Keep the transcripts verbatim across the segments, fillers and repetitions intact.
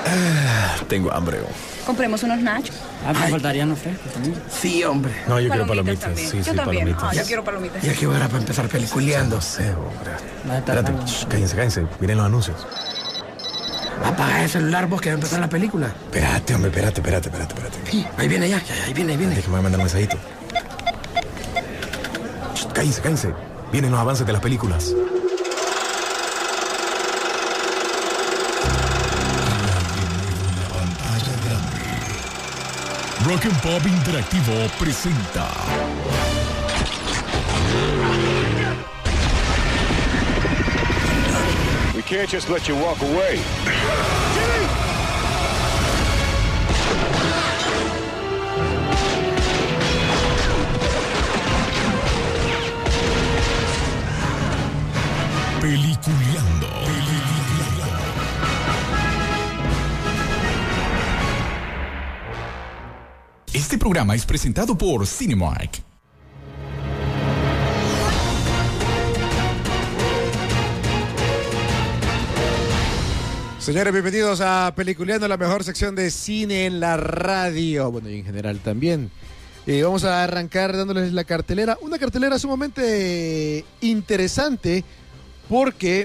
Ah, tengo hambre. Compremos unos nachos. Ah, me faltarían los frescos también. Sí, hombre. No, yo Palomitas quiero palomitas. también. Sí, Yo sí, también. palomitas. Ah, yo quiero palomitas. ¿Y a qué hora para empezar peliculeando? No sé, hombre. Va a estar Espérate, tarde. shh, cállense, cállense. Miren los anuncios. Apaga el celular vos que va a empezar la película. Espérate, hombre, espérate, espérate, espérate, espérate. Sí, ahí viene ya, ya, ahí viene, ahí viene. Déjame mandar un mensajito. Shh, cállense, cállense. Vienen los avances de las películas. Rock and Pop Interactivo presenta We can't just let you walk away. Peliculeando. Este programa es presentado por Cinemark. Señores, bienvenidos a Peliculeando, la mejor sección de cine en la radio. Bueno, y en general también. Eh, vamos a arrancar dándoles la cartelera. Una cartelera sumamente interesante porque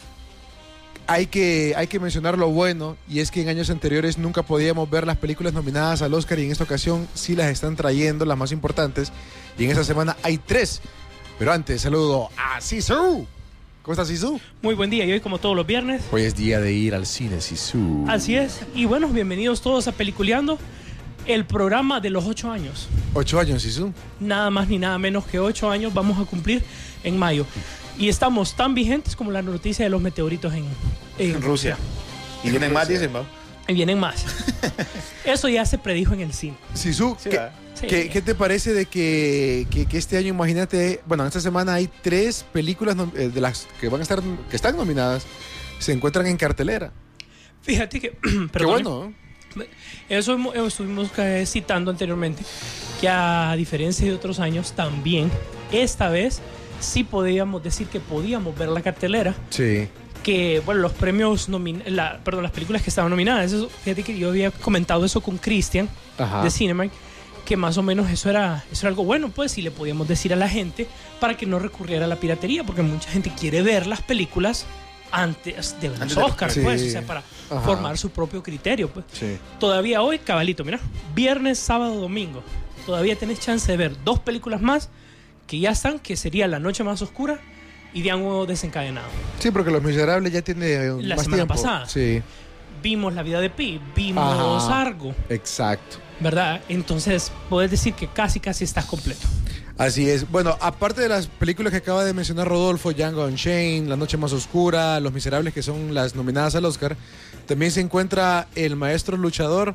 hay que, hay que mencionar lo bueno, y es que en años anteriores nunca podíamos ver las películas nominadas al Oscar, y en esta ocasión sí las están trayendo, las más importantes, y en esta semana hay tres. Pero antes, saludo a Sisu. ¿Cómo estás, Sisu? Muy buen día, y hoy como todos los viernes. Hoy es día de ir al cine, Sisu. Así es, y bueno, bienvenidos todos a Peliculeando, el programa de los ocho años. Ocho años, Sisu. Nada más ni nada menos que ocho años vamos a cumplir en mayo. Y estamos tan vigentes como la noticia de los meteoritos en, en, en Rusia. Y vienen más, dicen, ¿va? Y vienen más. Eso ya se predijo en el cine. Sisu, Sí, ¿qué, ¿verdad? Sí. ¿qué, qué te parece de que, que, que este año, imagínate, bueno, esta semana hay tres películas nom- eh, de las que van a estar, que están nominadas, se encuentran en cartelera? Fíjate que... Qué perdón, bueno, ¿no? Eso hemos- estuvimos eh, citando anteriormente, que a diferencia de otros años, también esta vez sí podíamos decir que podíamos ver la cartelera. Sí. Que, bueno, los premios, nomin la, perdón, las películas que estaban nominadas, eso, fíjate que yo había comentado eso con Cristian Ajá. de Cinemark, que más o menos eso era, eso era algo bueno, pues, y le podíamos decir a la gente para que no recurriera a la piratería, porque mucha gente quiere ver las películas antes de los Antes de- Oscars, sí. pues, o sea, para Ajá. formar su propio criterio, pues. Sí. Todavía hoy, cabalito, mira, viernes, sábado, domingo, todavía tenés chance de ver dos películas más que ya están, que sería La Noche Más Oscura y Diálogo Desencadenado. Sí, porque Los Miserables ya tiene eh, La más semana tiempo. pasada. Sí, Vimos La Vida de Pi, vimos Ajá. Argo, exacto. ¿verdad? Entonces, puedes decir que casi, casi estás completo. Así es. Bueno, aparte de las películas que acaba de mencionar Rodolfo, Django Unchained, La Noche Más Oscura, Los Miserables, que son las nominadas al Oscar, también se encuentra El Maestro Luchador.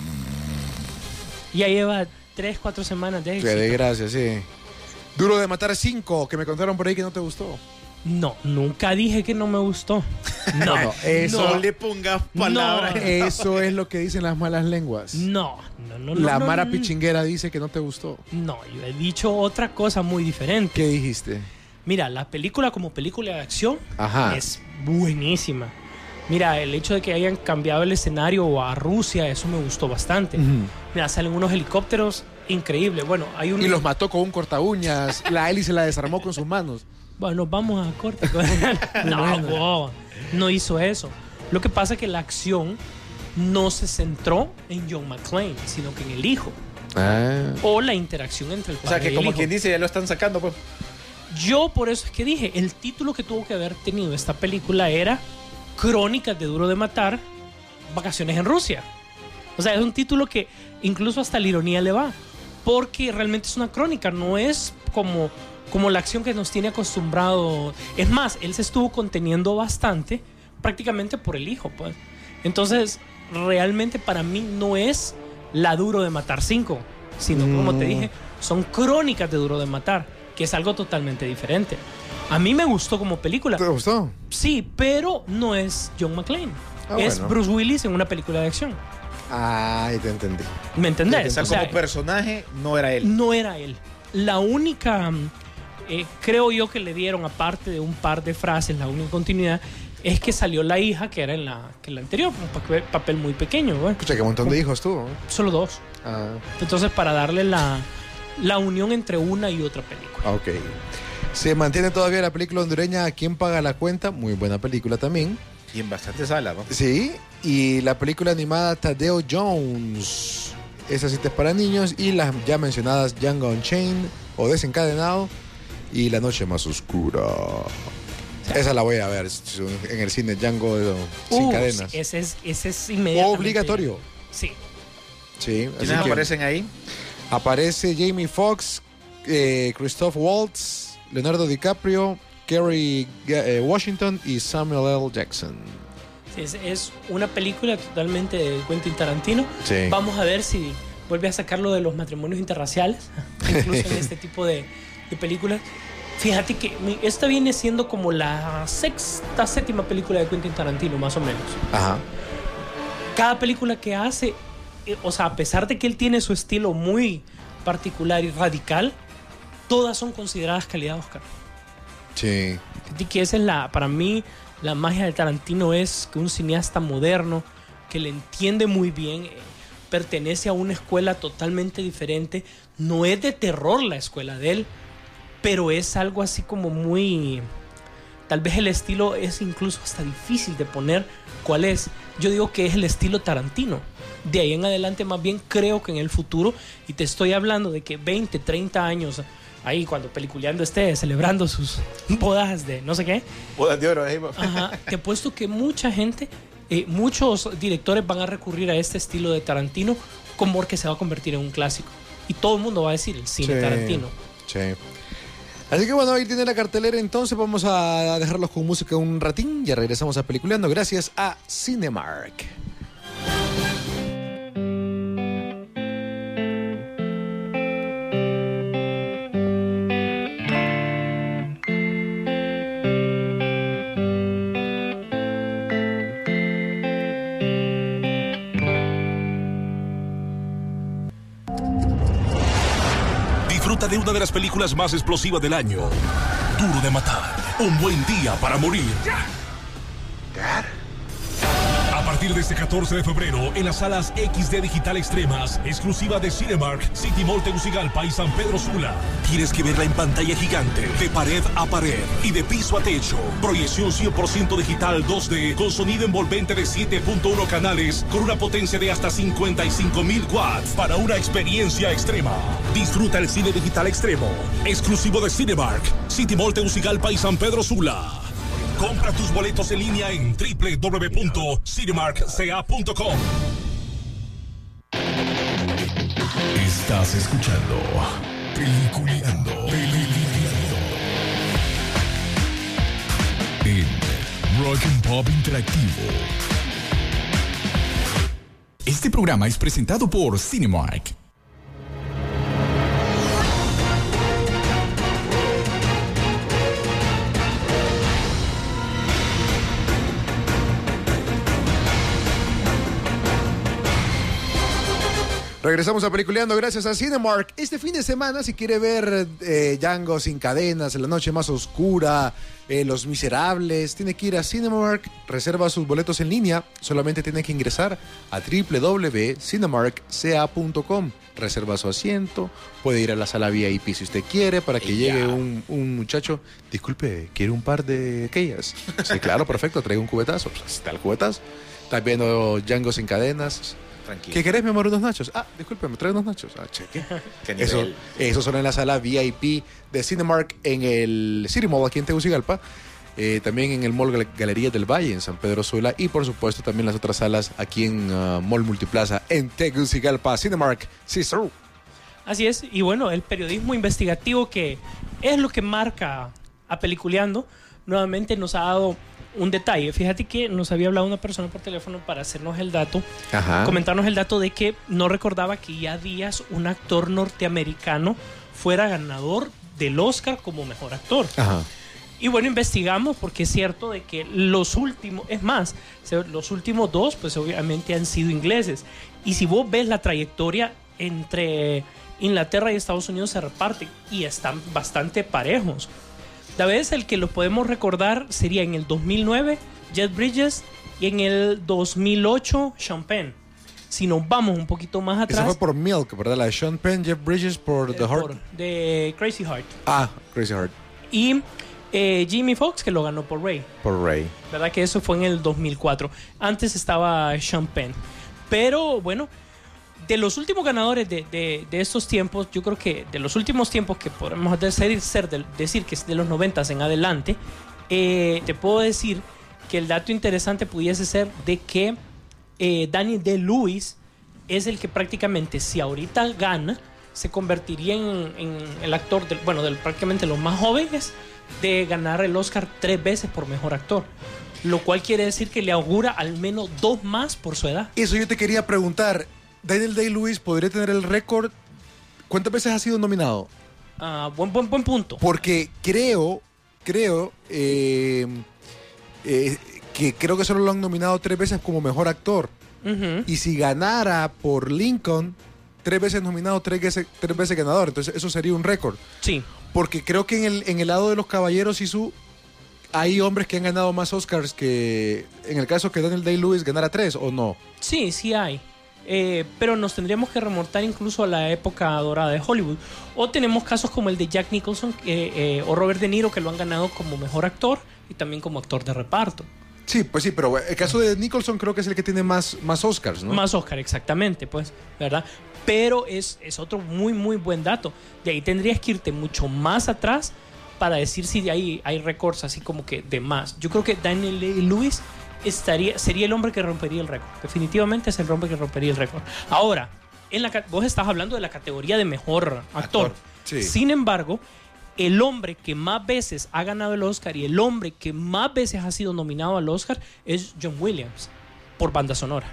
Ya lleva tres, cuatro semanas de Que éxito. de gracia, sí. Duro de Matar cinco, que me contaron por ahí que no te gustó. No, nunca dije que no me gustó. No, Bueno, eso- No le pongas palabras. No. Eso es lo que dicen las malas lenguas. no, no, no. no, La no, Mara no, Pichinguera dice que no te gustó. No, yo he dicho otra cosa muy diferente. ¿Qué dijiste? Mira, la película como película de acción Ajá. es buenísima. Mira, el hecho de que hayan cambiado el escenario a Rusia, eso me gustó bastante. Ujú. Mira, salen unos helicópteros increíbles. Bueno, hay un... Y los mató con un corta uñas. La hélice la desarmó con sus manos. Bueno, vamos a corte. No, wow, no hizo eso. Lo que pasa es que la acción no se centró en John McClane, sino que en el hijo. Ah. O la interacción entre el O padre sea, y que el como hijo. quien dice, ya lo están sacando, pues. Yo por eso es que dije, el título que tuvo que haber tenido esta película era Crónicas de Duro de Matar, Vacaciones en Rusia. O sea, es un título que incluso hasta la ironía le va, porque realmente es una crónica, no es como, como la acción que nos tiene acostumbrado. Es más, él se estuvo conteniendo bastante, prácticamente por el hijo, pues. Entonces, realmente para mí no es la Duro de Matar cinco, sino que, como te dije, son Crónicas de Duro de Matar, que es algo totalmente diferente. A mí me gustó como película. ¿Te gustó? Sí, pero no es John McClane. Ah, es bueno. Bruce Willis en una película de acción. Ay, te entendí. ¿Me entendés? O sea, O sea, como personaje, no era él. no era él. La única, mm, eh, creo yo que le dieron, aparte de un par de frases, la única continuidad es que salió la hija que era en la, que en la anterior, un papel, papel muy pequeño, güey. Escucha, qué montón de hijos tuvo. ¿eh? Solo dos. Ah. Entonces, para darle la, la unión entre una y otra película. Ok. Se mantiene todavía la película hondureña ¿Quién paga la cuenta? Muy buena película también. Y en bastante sala, ¿no? Sí. Y la película animada Tadeo Jones. Esa cita es para niños. Y las ya mencionadas Django Unchained o Desencadenado y La noche más oscura. Esa la voy a ver en el cine, Django sin Uh, cadenas. sí, ese es, ese es inmediatamente. Obligatorio. Sí. Sí. Así ¿Quiénes que aparecen ahí? aparece Jamie Foxx, eh, Christoph Waltz, Leonardo DiCaprio, Kerry eh, Washington y Samuel L. Jackson. Sí, es, es una película totalmente de Quentin Tarantino. Sí. Vamos a ver si vuelve a sacarlo de los matrimonios interraciales, incluso en este tipo de, de películas. Fíjate que esta viene siendo como la sexta, séptima película de Quentin Tarantino, más o menos. Ajá. Cada película que hace, eh, o sea, a pesar de que él tiene su estilo muy particular y radical, todas son consideradas calidad Oscar. Sí. Y que esa es la, para mí, la magia de Tarantino es que un cineasta moderno, que le entiende muy bien, eh, pertenece a una escuela totalmente diferente. No es de terror la escuela de él, pero es algo así como muy... Tal vez el estilo es incluso hasta difícil de poner cuál es. Yo digo que es el estilo Tarantino. De ahí en adelante más bien creo que en el futuro, y te estoy hablando de que veinte, treinta años, ahí cuando Peliculeando esté celebrando sus bodas de no sé qué. Bodas de oro, ahí. Ajá, te apuesto que mucha gente, eh, muchos directores van a recurrir a este estilo de Tarantino como porque se va a convertir en un clásico. Y todo el mundo va a decir el cine Sí, Tarantino. Sí. Así que bueno, ahí tiene la cartelera, entonces vamos a dejarlos con música un ratín. Ya regresamos a Peliculeando gracias a Cinemark. Disfruta de una de las películas más explosivas del año. Duro de matar. Un buen día para morir. Dad? A partir de este catorce de febrero, en las salas equis de Digital Extremas, exclusiva de Cinemark, City Mall Tegucigalpa y San Pedro Sula. Tienes que verla en pantalla gigante, de pared a pared y de piso a techo. Proyección cien por ciento digital dos D, con sonido envolvente de siete punto uno canales, con una potencia de hasta cincuenta y cinco mil watts, para una experiencia extrema. Disfruta el cine digital extremo, exclusivo de Cinemark, City Mall Tegucigalpa y San Pedro Sula. Compra tus boletos en línea en doble u doble u doble u punto cinemark c a punto com. Estás escuchando Peliculeando. Peliculeando. En Rock and Pop Interactivo. Este programa es presentado por Cinemark. Regresamos a Peliculeando gracias a Cinemark. Este fin de semana, si quiere ver eh, Django sin cadenas, La noche más oscura, eh, Los Miserables, tiene que ir a Cinemark, reserva sus boletos en línea, solamente tiene que ingresar a doble u doble u doble u punto cinemark c a punto com, reserva su asiento, puede ir a la sala V I P si usted quiere, para que Y llegue ya. un, un muchacho, disculpe, ¿quiere un par de aquellas? Sí, claro, perfecto, traigo un cubetazo, pues está el cubetazo. Estás viendo Django sin cadenas. Tranquilo. ¿Qué querés, mi amor? Unos nachos. Ah, disculpe, me trae unos nachos. Ah, cheque. ¿Qué nivel? Eso, eso son en la sala V I P de Cinemark en el City Mall aquí en Tegucigalpa. Eh, también en el Mall Gal- Galerías del Valle en San Pedro Sula. Y por supuesto también las otras salas aquí en uh, Mall Multiplaza en Tegucigalpa. Cinemark, sí, sir. Así es, y bueno, el periodismo investigativo, que es lo que marca a Peliculeando, nuevamente nos ha dado un detalle. Fíjate que nos había hablado una persona por teléfono para hacernos el dato, Ajá. comentarnos el dato de que no recordaba que ya días un actor norteamericano fuera ganador del Oscar como mejor actor. Ajá. Y bueno, investigamos, porque es cierto de que los últimos, es más, se- los últimos dos, pues obviamente han sido ingleses. Y si vos ves la trayectoria entre Inglaterra y Estados Unidos, se reparten y están bastante parejos. Tal vez el que lo podemos recordar sería en el dos mil nueve, Jeff Bridges, y en el dos mil ocho, Sean Penn. Si nos vamos un poquito más atrás... Esa fue por Milk, ¿verdad? La de Sean Penn, Jeff Bridges por eh, The Heart. por- de Crazy Heart. Ah, Crazy Heart. Y eh, Jimmy Fox, que lo ganó por Ray. Por Ray. ¿Verdad? Que eso fue en el dos mil cuatro. Antes estaba Sean Penn. Pero bueno, de los últimos ganadores de, de, de estos tiempos, yo creo que de los últimos tiempos que podemos decir, ser de, decir que es de los noventas en adelante, eh, te puedo decir que el dato interesante pudiese ser de que eh, Daniel Day-Lewis es el que prácticamente, si ahorita gana, se convertiría en, en el actor, del, bueno, del prácticamente los más jóvenes de ganar el Oscar tres veces por mejor actor. Lo cual quiere decir que le augura al menos dos más por su edad. Eso yo te quería preguntar. Daniel Day-Lewis podría tener el récord. ¿Cuántas veces ha sido nominado? Ah, buen, buen, buen punto. Porque creo, creo, eh, eh, que creo que solo lo han nominado tres veces como mejor actor. Uh-huh. Y si ganara por Lincoln, tres veces nominado, tres veces, tres veces ganador. Entonces eso sería un récord. Sí. Porque creo que en el, en el lado de los caballeros y su hay hombres que han ganado más Oscars que en el caso que Daniel Day-Lewis ganara tres, ¿o no? Sí, sí hay. Eh, pero nos tendríamos que remontar incluso a la época dorada de Hollywood. O tenemos casos como el de Jack Nicholson eh, eh, o Robert De Niro, que lo han ganado como mejor actor y también como actor de reparto. Sí, pues sí, pero el caso de Nicholson creo que es el que tiene más, más Oscars, ¿no? Más Oscar, exactamente, pues, ¿verdad? Pero es, es otro muy, muy buen dato. De ahí tendrías que irte mucho más atrás para decir si de ahí hay récords así como que de más. Yo creo que Daniel Day-Lewis estaría, sería el hombre que rompería el récord. Definitivamente es el hombre que rompería el récord. Ahora, en la, vos estás hablando de la categoría de mejor actor. Actor, sí. Sin embargo, el hombre que más veces ha ganado el Oscar y el hombre que más veces ha sido nominado al Oscar es John Williams por banda sonora.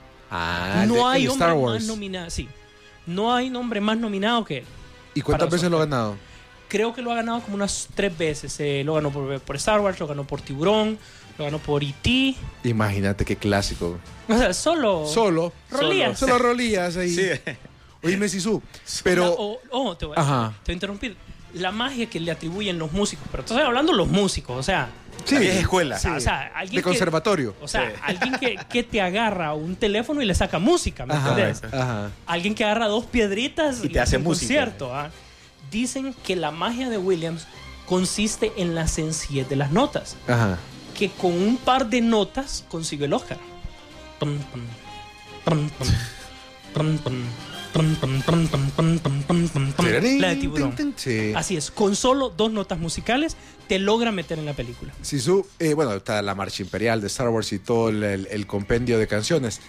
Ah, No de- hay el hombre Star más Wars. nominado, sí. No hay nombre más nominado que él. ¿Y cuántas para veces lo ha Oscar. ganado? Creo que lo ha ganado como unas tres veces. Eh, lo ganó por, por Star Wars, lo ganó por Tiburón, lo ganó por E T. Imagínate qué clásico. O sea, solo. Solo. Rolías. Solo rolías ahí. Sí. Oíme, Sisu. Pero. La- o- oh, te, voy a, Ajá. te voy a interrumpir. La magia que le atribuyen los músicos. Pero estoy hablando de los músicos, o sea. Sí. La vieja escuela. O sea, o sea, alguien De que- conservatorio. O sea, Sí. alguien que, que te agarra un teléfono y le saca música, ¿me Ajá. entendés? Ajá. Alguien que agarra dos piedritas Y te hace un música. concierto. ¿ah? Dicen que la magia de Williams consiste en la sencillez de las notas. Ajá. Que con un par de notas consiguió el Oscar. Pum, pum, pum, pum, pum, pum, pum, pum, pum, pum, pum, pum, pum, pum, pum. La de Tiburón. Sí. Así es, con solo dos notas musicales te logra meter en la película. Sisu, eh, bueno, está la marcha imperial de Star Wars y todo el, el- el compendio de canciones.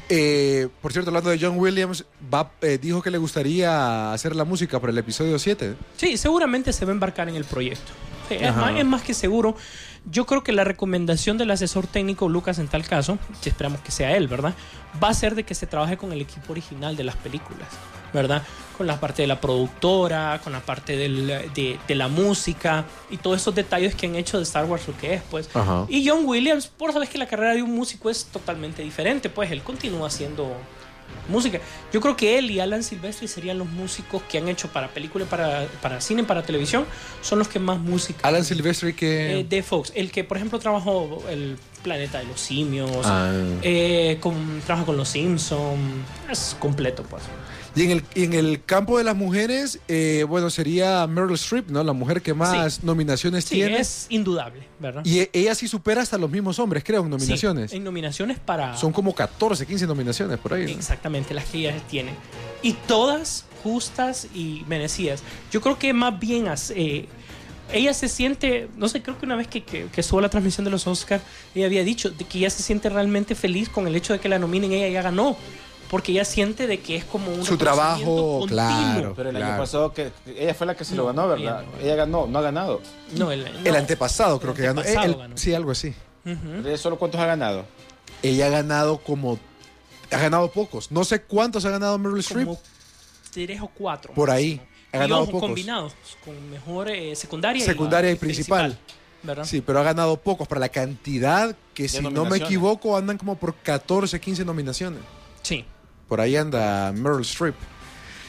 Eh, por cierto, hablando de John Williams, va, eh, dijo que le gustaría hacer la música para el episodio siete. Sí, seguramente se va a embarcar en el proyecto. Sí, es, Ajá. más, es más que seguro. Yo creo que la recomendación del asesor técnico Lucas en tal caso, que esperamos que sea él, ¿verdad? Va a ser de que se trabaje con el equipo original de las películas, ¿verdad? Con la parte de la productora, con la parte del- de, de la música y todos esos detalles que han hecho de Star Wars lo que es, pues. Ajá. Y John Williams, por sabes que la carrera de un músico es totalmente diferente, pues él continúa haciendo música. Yo creo que él y Alan Silvestri serían los músicos que han hecho para película, para, para cine, para televisión, son los que más música. Alan Silvestri que... Eh, de Fox, el que por ejemplo trabajó el Planeta de los Simios, Ah. eh, con, trabaja con los Simpsons, es completo pues. Y en el, y en el campo de las mujeres, eh, bueno, sería Meryl Streep, ¿no? La mujer que más Sí. nominaciones Sí, tiene. es indudable, ¿verdad? Y e- ella sí supera hasta los mismos hombres, creo, en Sí, nominaciones. en nominaciones para... Son como catorce, quince nominaciones por ahí, ¿no? Exactamente, las que ellas tienen. Y todas justas y merecidas. Yo creo que más bien eh, ella se siente, no sé, creo que una vez que, que, que estuvo la transmisión de los Oscars, ella había dicho de que ella se siente realmente feliz con el hecho de que la nominen, ella ya ganó. Porque ella siente de que es como un Su trabajo, reconocimiento claro. continuo. Pero el Claro. año pasado, que ella fue la que se lo No, ganó, ¿verdad? ella no. Ella ganó, no ha ganado. No, el, El no. antepasado creo El que ganó. Eh, antepasado el- ganó. Sí, algo así. Ujú. Pero ella solo cuántos ha ganado. Ella ha ganado como... Ha ganado pocos. No sé cuántos ha ganado Meryl Streep. Como tres o cuatro. Por ahí. máximo. Ha Y ganado ojo, pocos. combinados, con mejor eh, secundaria, Secundaria la y principal. ¿verdad? Sí, pero ha ganado pocos. Para la cantidad que, si no me nominaciones. equivoco, andan como por catorce, quince nominaciones. Sí. Por ahí anda Meryl Streep.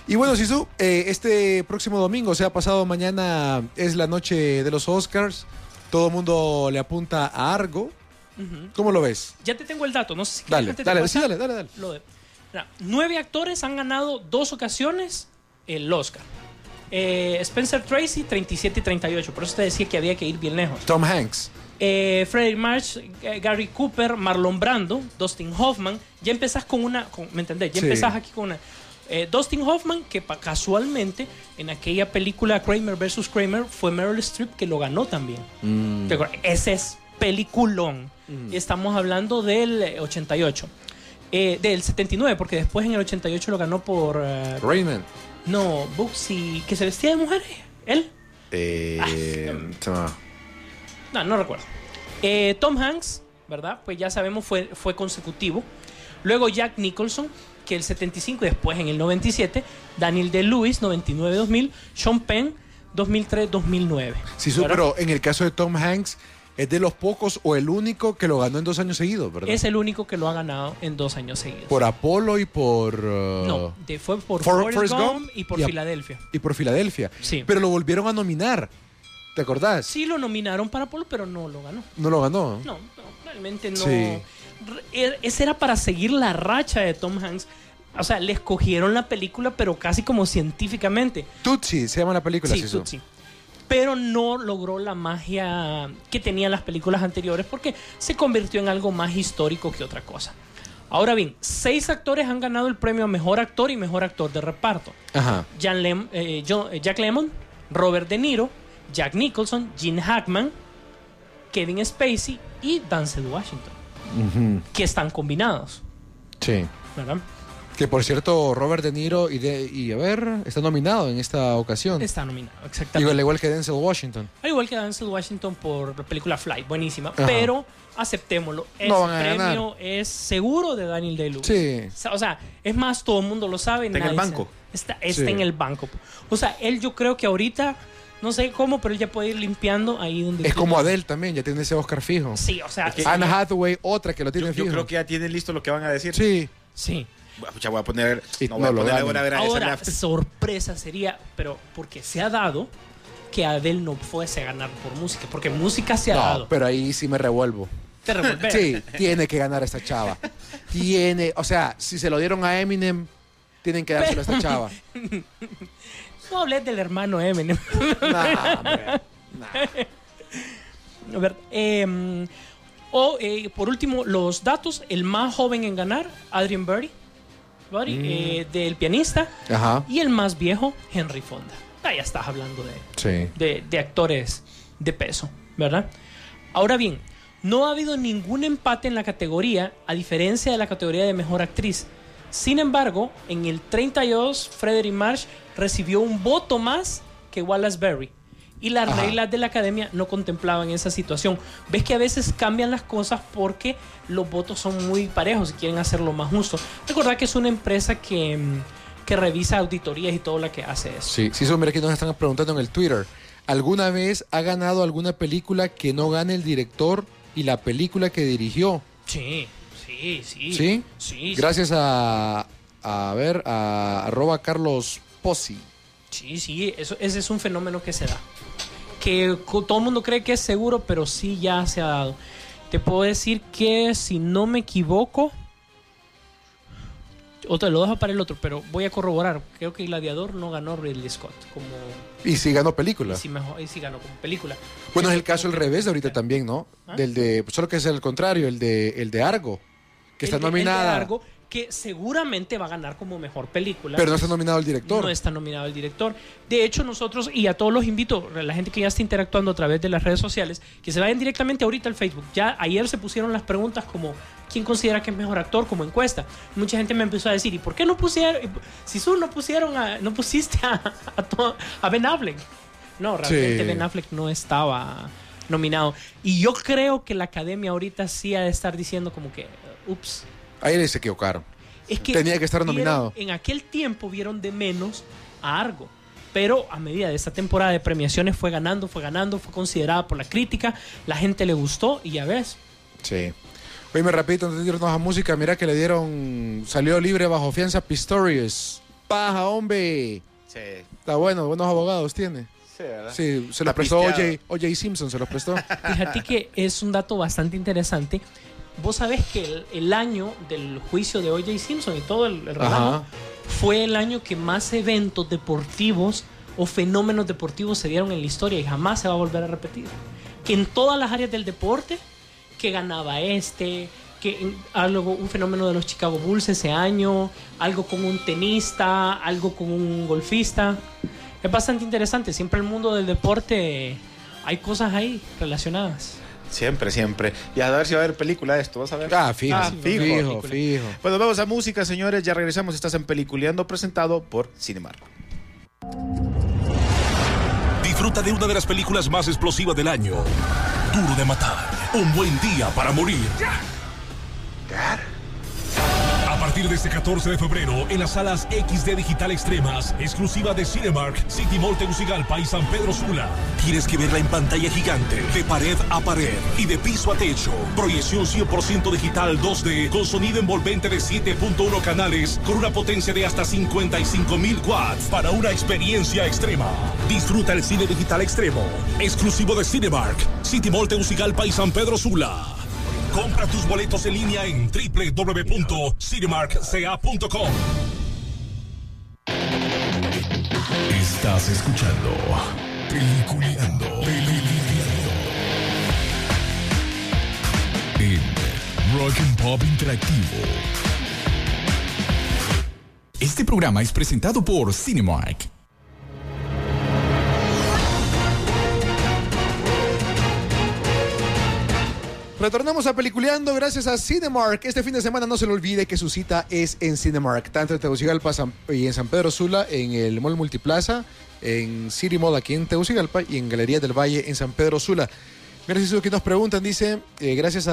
Y bueno, Sisu, eh, este próximo domingo, o sea, pasado mañana, es la noche de los Oscars. Todo el mundo le apunta a Argo. Ujú. ¿Cómo lo ves? Ya te tengo el dato, no sé si Dale, antes de dale, pasar, sí, dale, dale, dale. lo de- Mira, nueve actores han ganado dos ocasiones el Oscar. Eh, Spencer Tracy, treinta y siete y treinta y ocho. Por eso te decía que había que ir bien lejos. Tom Hanks. Eh, Freddie March, eh, Gary Cooper, Marlon Brando, Dustin Hoffman. Ya empezás con una, con- ¿me entendés? Ya Sí. empezás aquí con una. Eh, Dustin Hoffman, que pa- casualmente en aquella película Kramer versus Kramer fue Meryl Streep que lo ganó también. Mm. ¿Te acuerdas? Ese es peliculón. Mm. Estamos hablando del eh, ochenta y ocho. Eh, del setenta y nueve, porque después en el ochenta y ocho lo ganó por... eh, Raymond. no, Bugsy, que se vestía de mujer. ¿Él? Eh, se llama- No, no recuerdo. Eh, Tom Hanks, ¿verdad? Pues ya sabemos, fue, fue consecutivo. Luego Jack Nicholson, que el setenta y cinco y después en el noventa y siete. Daniel Day-Lewis, noventa y nueve dos mil. Sean Penn, dos mil tres dos mil nueve. Sisu, ¿verdad? pero en el caso de Tom Hanks, es de los pocos o el único que lo ganó en dos años seguidos, ¿verdad? Es el único que lo ha ganado en dos años seguidos. Por Apolo y por... uh, No, de- fue por For- Forrest Forrest Gump Gump y por y a- Filadelfia. y por Filadelfia. Sí. Pero lo volvieron a nominar. ¿Te acordás? Sí lo nominaron para Apolo, pero no lo ganó. No lo ganó. No, no, realmente no. Sí. Re- Ese era para seguir la racha de Tom Hanks. O sea, le escogieron la película, pero casi como científicamente. Tootsie se llama la película, Sí, Sisu. Tootsie. Pero no logró la magia que tenían las películas anteriores porque se convirtió en algo más histórico que otra cosa. Ahora bien, seis actores han ganado el premio a Mejor Actor y Mejor Actor de Reparto. Ajá. Jan Lem- eh, John- eh, Jack Lemmon, Robert De Niro, Jack Nicholson, Gene Hackman, Kevin Spacey y Denzel Washington, Ujú. que están combinados, Sí. ¿verdad? Que por cierto, Robert De Niro y, de, y a ver, está nominado en esta ocasión. Está nominado, exactamente. Igual, igual que Denzel Washington. Al igual que Denzel Washington por la película Fly, buenísima. Ajá. Pero aceptémoslo, ese No van a premio es seguro de Daniel Day-Lewis. Sí. O sea, es más, todo el mundo lo sabe. Está en el nadie banco. sabe. Está, está Sí. en el banco. O sea, él yo creo que ahorita, no sé cómo, pero él ya puede ir limpiando ahí donde... Es como Adele también, ya tiene ese Oscar fijo. Sí, o sea... Es que- sí. Anne Hathaway, otra que lo tiene Yo, yo fijo. creo que ya tienen listo lo que van a decir. Sí. Sí. Bueno, pucha, voy a poner. Y No, no voy a lo poner ganan. ahora a ver a Ahora, esa- sorpresa sería, pero porque se ha dado que Adele no fuese a ganar por música, porque música se ha No, dado. pero ahí sí me revuelvo. Te revolver. Sí, tiene que ganar esta chava. Tiene, o sea, si se lo dieron a Eminem, tienen que dárselo a esta chava. No hables del hermano Eminem. Nah, hombre. A ver, eh, o eh, por último, los datos. El más joven en ganar, Adrian Brody, Brody, Mm. eh, del pianista. Ajá. Y el más viejo, Henry Fonda. Ah, ya estás hablando de, Sí. de, de actores de peso, ¿verdad? Ahora bien, no ha habido ningún empate en la categoría, a diferencia de la categoría de mejor actriz. Sin embargo, en el treinta y dos, Freddie March recibió un voto más que Wallace Berry. Y las Ajá. reglas de la academia no contemplaban esa situación. Ves que a veces cambian las cosas porque los votos son muy parejos y quieren hacerlo más justo. Recordad que es una empresa que, mm, que revisa auditorías y todo lo que hace eso. Sí, sí, eso, mira que nos están preguntando en el Twitter. ¿Alguna vez ha ganado alguna película que no gane el director y la película que dirigió? Sí, sí, sí. ¿Sí? Sí, Gracias a, a ver, a arroba Carlos Pozzi. sí, sí, eso, ese es un fenómeno que se da. Que co- todo el mundo cree que es seguro, pero sí ya se ha dado. Te puedo decir que, si no me equivoco, o te lo dejo para el otro, pero voy a corroborar. Creo que Gladiador no ganó Ridley Scott como... Y sí ganó película. Y sí, mejor, y sí ganó como película. Bueno, es el caso al revés de ahorita también, ¿no? ¿Ah? Del de, solo que es el contrario, el de, el de Argo, que está El de- el de nominada, Argo, que seguramente va a ganar como mejor película. pero no está nominado el director. No está nominado el director. De hecho, nosotros, y a todos los invito, a la gente que ya está interactuando a través de las redes sociales, que se vayan directamente ahorita al Facebook. Ya ayer se pusieron las preguntas como ¿quién considera que es mejor actor? Como encuesta. Mucha gente me empezó a decir, ¿y por qué no pusieron, si tú no pusieron a, no pusiste a, a, to- a Ben Affleck? No, realmente Sí. Ben Affleck no estaba nominado. Y yo creo que la academia ahorita sí ha de estar diciendo como que, ups. Ahí se equivocaron. Es que Tenía que estar vieron- nominado. En aquel tiempo vieron de menos a Argo. Pero a medida de esta temporada de premiaciones fue ganando, fue ganando, fue considerada por la crítica, la gente le gustó y ya ves. Sí. Oye, me repito, antes de irnos a música, mira que le dieron, salió libre bajo fianza Pistorius. paja, hombre. Sí. Está bueno, buenos abogados tiene. Sí, ¿verdad? Sí, se los Está prestó O J, pisteado. O J Simpson, se los prestó. Fíjate que es un dato bastante interesante. Vos sabés que el, el año del juicio de O J Simpson y todo el, el relajo Ajá. fue el año que más eventos deportivos o fenómenos deportivos se dieron en la historia y jamás se va a volver a repetir. Que en todas las áreas del deporte, que ganaba este, que en- algo, un fenómeno de los Chicago Bulls ese año, algo con un tenista, algo con un golfista. Es bastante interesante. Siempre el mundo del deporte hay cosas ahí relacionadas. Siempre, siempre. Y a ver si va a haber película de esto, ¿vas a ver? Ah, fijo, Ah, fijo, fijo. fijo, fijo. Bueno, vamos a música, señores. Ya regresamos. Estás en Peliculeando, presentado por Cinemark. Disfruta de una de las películas más explosivas del año. Duro de matar. Un buen día para morir. Dad? A partir de este catorce de febrero, en las salas X D Digital Extremas, exclusiva de Cinemark, City Mall Tegucigalpa y San Pedro Sula. Tienes que verla en pantalla gigante, de pared a pared y de piso a techo. Proyección cien por ciento digital dos D, con sonido envolvente de siete punto uno canales, con una potencia de hasta cincuenta y cinco mil watts, para una experiencia extrema. Disfruta el cine digital extremo, exclusivo de Cinemark, City Mall Tegucigalpa y San Pedro Sula. Compra tus boletos en línea en doble u doble u doble u punto cinemark c a punto com. Estás escuchando Peliculeando. Peliculeando. En Rock and Pop Interactivo. Este programa es presentado por Cinemark. Retornamos a Peliculeando gracias a Cinemark. Este fin de semana no se le olvide que su cita es en Cinemark, tanto en Tegucigalpa San- y en San Pedro Sula, en el Mall Multiplaza, en City Mall aquí en Tegucigalpa y en Galería del Valle en San Pedro Sula. Gracias a los que nos preguntan, dice, eh, gracias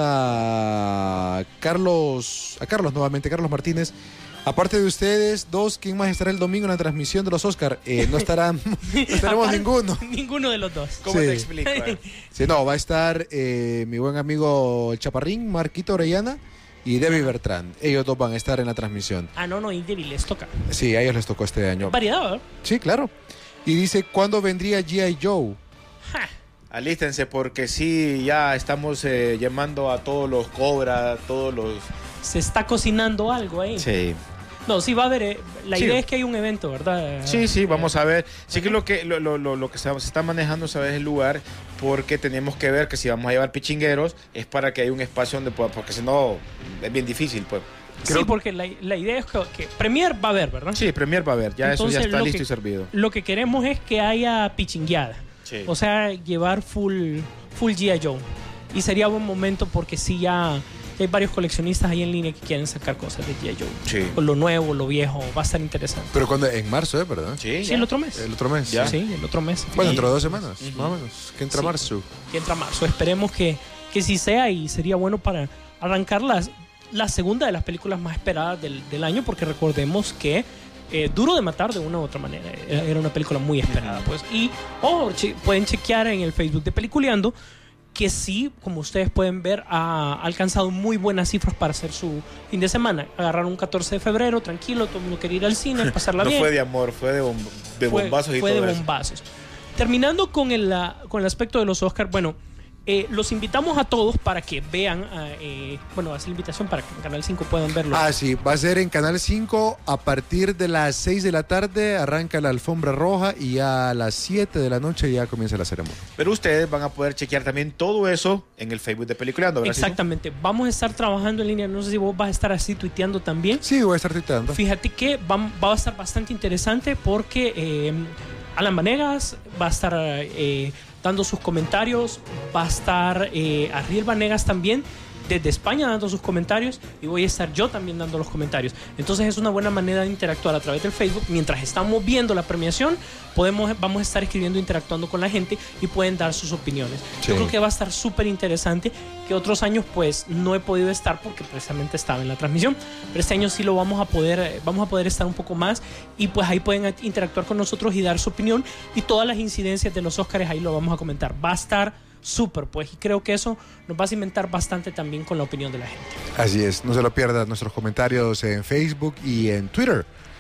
a Carlos, a Carlos nuevamente, Carlos Martínez. Aparte de ustedes dos, ¿quién más estará el domingo en la transmisión de los Oscar? Eh, no estarán, no estaremos Aparte, ninguno. Ninguno de los dos. ¿Cómo Sí. te explico? eh? Sí, no, va a estar eh, mi buen amigo el Chaparrín, Marquito Orellana y Debbie Bertrand. Ellos dos van a estar en la transmisión. Ah, no, no, y Debbie les toca. Sí, a ellos les tocó este año. Variedad, ¿verdad? Sí, claro. Y dice, ¿cuándo vendría G I. Joe? Ja. Alístense porque sí, ya estamos eh, llamando a todos los Cobra, todos los... Se está cocinando algo ahí. Sí. No, sí va a haber. eh, La Sí. idea es que hay un evento, ¿verdad? Sí, sí, vamos a ver. Sí que lo que lo, lo, lo, lo que se se está manejando, ¿sabes? El lugar, porque tenemos que ver que si vamos a llevar pichingueros es para que haya un espacio donde pueda, porque si no es bien difícil, pues. Sí, porque la, la idea es que, que Premier va a haber, ¿verdad? Sí, Premier va a haber, ya Entonces, eso ya está lo listo que- y servido. Lo que queremos es que haya pichingueada. Sí. O sea, llevar full, full G I. Joe. Y sería buen momento porque sí ya hay varios coleccionistas ahí en línea que quieren sacar cosas de G I. Joe. Sí. Con lo nuevo, lo viejo, va a estar interesante. Pero cuando en marzo, ¿eh? ¿Verdad? Sí, Sí, ya. el otro mes. El otro mes. Ya. Sí, el otro mes. Bueno, Y- dentro de dos semanas, más o menos. Que entra Sí. marzo. que entra marzo. Esperemos que, que sí sea y sería bueno para arrancar las, la segunda de las películas más esperadas del, del año, porque recordemos que eh, Duro de Matar de una u otra manera era, era una película muy esperada. Pues. Y oh, che- pueden chequear en el Facebook de Peliculeando que sí, como ustedes pueden ver, ha alcanzado muy buenas cifras para hacer su fin de semana. Agarraron un catorce de febrero, tranquilo, todo el mundo quería ir al cine, pasarla No bien. fue de amor, fue de, bom- de Fue- bombazos y fue todo de eso. bombazos. Terminando con el, ah, con el aspecto de los Oscars, bueno, eh, los invitamos a todos para que vean, ah, eh, bueno, hacer la invitación para que en Canal cinco puedan verlo. Ah, sí, va a ser en Canal cinco a partir de las seis de la tarde, arranca la alfombra roja y a las siete de la noche ya comienza la ceremonia. Pero ustedes van a poder chequear también todo eso en el Facebook de Peliculeando, ¿verdad? Exactamente, vamos a estar trabajando en línea, no sé si vos vas a estar así tuiteando también. Sí, voy a estar tuiteando. Fíjate que va, va a estar bastante interesante porque eh, Alan Vanegas va a estar eh, dando sus comentarios, va a estar eh, Ariel Vanegas también desde España dando sus comentarios y voy a estar yo también dando los comentarios. Entonces es una buena manera de interactuar a través del Facebook. Mientras estamos viendo la premiación, podemos, vamos a estar escribiendo, interactuando con la gente y pueden dar sus opiniones. Sí. Yo creo que va a estar súper interesante, que otros años pues no he podido estar porque precisamente estaba en la transmisión, pero este año sí lo vamos a poder, eh, vamos a poder estar un poco más y pues ahí pueden interactuar con nosotros y dar su opinión y todas las incidencias de los Óscares ahí lo vamos a comentar. Va a estar súper, pues, y creo que eso nos va a cimentar bastante también con la opinión de la gente. Así es, no se lo pierdan nuestros comentarios en Facebook y en Twitter.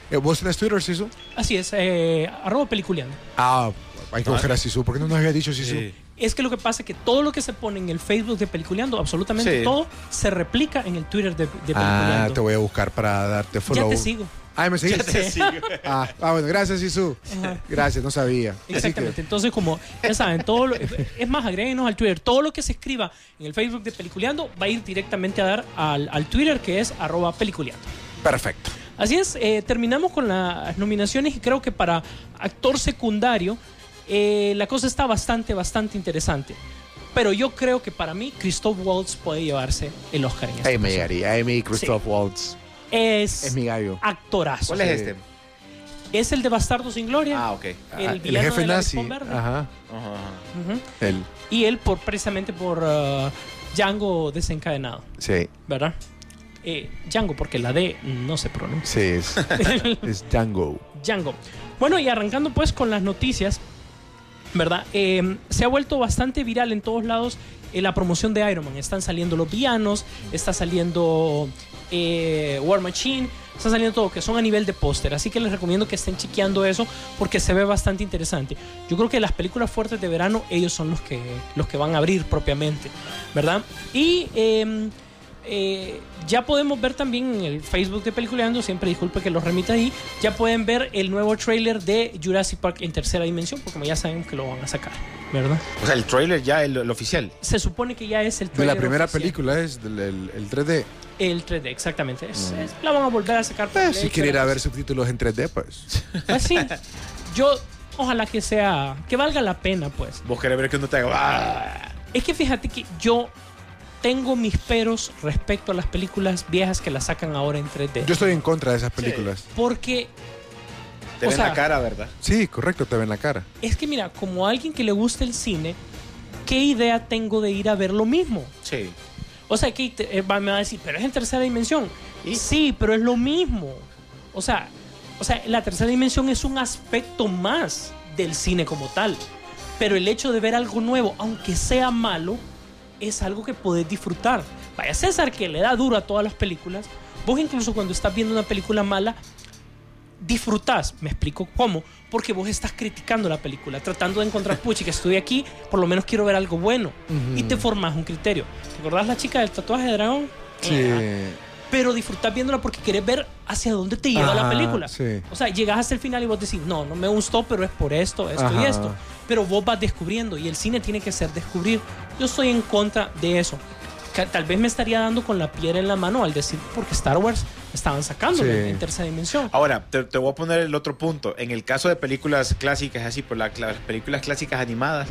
Eh, ¿Vos tenés Twitter, Sisu? Así es, eh, arroba peliculeando. Ah, hay que buscar a Sisu. ¿Por qué no nos había dicho Sisu? Sí. Es que lo que pasa es que todo lo que se pone en el Facebook de Peliculeando, absolutamente Sí. todo, se replica en el Twitter de, de Peliculeando. Ah, te voy a buscar para darte follow. Ya te sigo. Ah, ¿me seguís? Ya te sigo. Ah, ah, bueno, gracias, Sisu. Ajá. Gracias, no sabía. Así Exactamente. que- Entonces, como ya saben, todo lo- es más, agréguenos al Twitter. Todo lo que se escriba en el Facebook de Peliculeando va a ir directamente a dar al, al Twitter, que es arroba peliculeando. Perfecto. Así es, eh, terminamos con las nominaciones y creo que para actor secundario eh, la cosa está bastante, bastante interesante. Pero yo creo que para mí Christoph Waltz puede llevarse el Oscar en esta Ahí me ocasión. llegaría. Ahí mi Christoph Waltz. Es, Es mi gallo. actorazo. ¿Cuál es este? Es el de Bastardo sin Gloria. Ah, ok. El Ah, el villano jefe del nazi. Avispón Verde. Ajá. Ajá, ajá. Ujú. Él. Y él por, precisamente por uh, Django desencadenado, Sí. ¿verdad? Eh, Django, porque la D no se pronuncia. Sí, es, es Django. Django. Bueno, y arrancando pues con las noticias, ¿verdad? Eh, se ha vuelto bastante viral en todos lados eh, la promoción de Iron Man. Están saliendo los villanos, está saliendo eh, War Machine, está saliendo todo, que son a nivel de póster. Así que les recomiendo que estén chequeando eso porque se ve bastante interesante. Yo creo que las películas fuertes de verano, ellos son los que, los que van a abrir propiamente, ¿verdad? Y... Eh, Eh, ya podemos ver también en el Facebook de Peliculeando, siempre disculpe que los remita ahí, ya pueden ver el nuevo trailer de Jurassic Park en tercera dimensión, porque como ya saben que lo van a sacar, ¿verdad? O sea, el trailer ya, el, el oficial. Se supone que ya es el De trailer la primera oficial. película es del el, el tres D. El tres D, exactamente. Es, es- la van a volver a sacar. Eh, si quiere ir a ver subtítulos en tres D, pues. Pues sí, yo ojalá que sea, que valga la pena, pues. Vos querés ver que uno te haga. ¡Ah! Es que fíjate que yo tengo mis peros respecto a las películas viejas que las sacan ahora en tres D. Yo estoy en contra de esas películas. Porque Te O ven sea- la cara, ¿verdad? Sí, correcto, te ven la cara. es que mira, como alguien que le gusta el cine, ¿qué idea tengo de ir a ver lo mismo? Sí. O sea, que te- eh, va- me va a decir, pero es en tercera dimensión. Sí, pero es lo mismo. O sea, o sea, la tercera dimensión es un aspecto más del cine como tal. Pero el hecho de ver algo nuevo, aunque sea malo, es algo que podés disfrutar. Vaya, César, que le da duro a todas las películas, vos incluso cuando estás viendo una película mala, disfrutás. Me explico cómo. Porque vos estás criticando la película, tratando de encontrar, puchi, que estoy aquí, por lo menos quiero ver algo bueno. Y te formas un criterio. ¿Te acordás la chica del tatuaje de dragón? Sí. Eh, pero disfrutás viéndola porque querés ver hacia dónde te lleva la Ajá, película. sí. O sea, llegas hasta el final y vos decís, no, no me gustó, pero es por esto, esto Ajá. y esto. Pero vos vas descubriendo y el cine tiene que ser descubrir. Yo estoy en contra de eso. Ca- Tal vez me estaría dando con la piedra en la mano al decir, porque Star Wars estaban sacándolo Sí. en tercera dimensión. Ahora, te, te voy a poner el otro punto. En el caso de películas clásicas, así, por la- las películas clásicas animadas.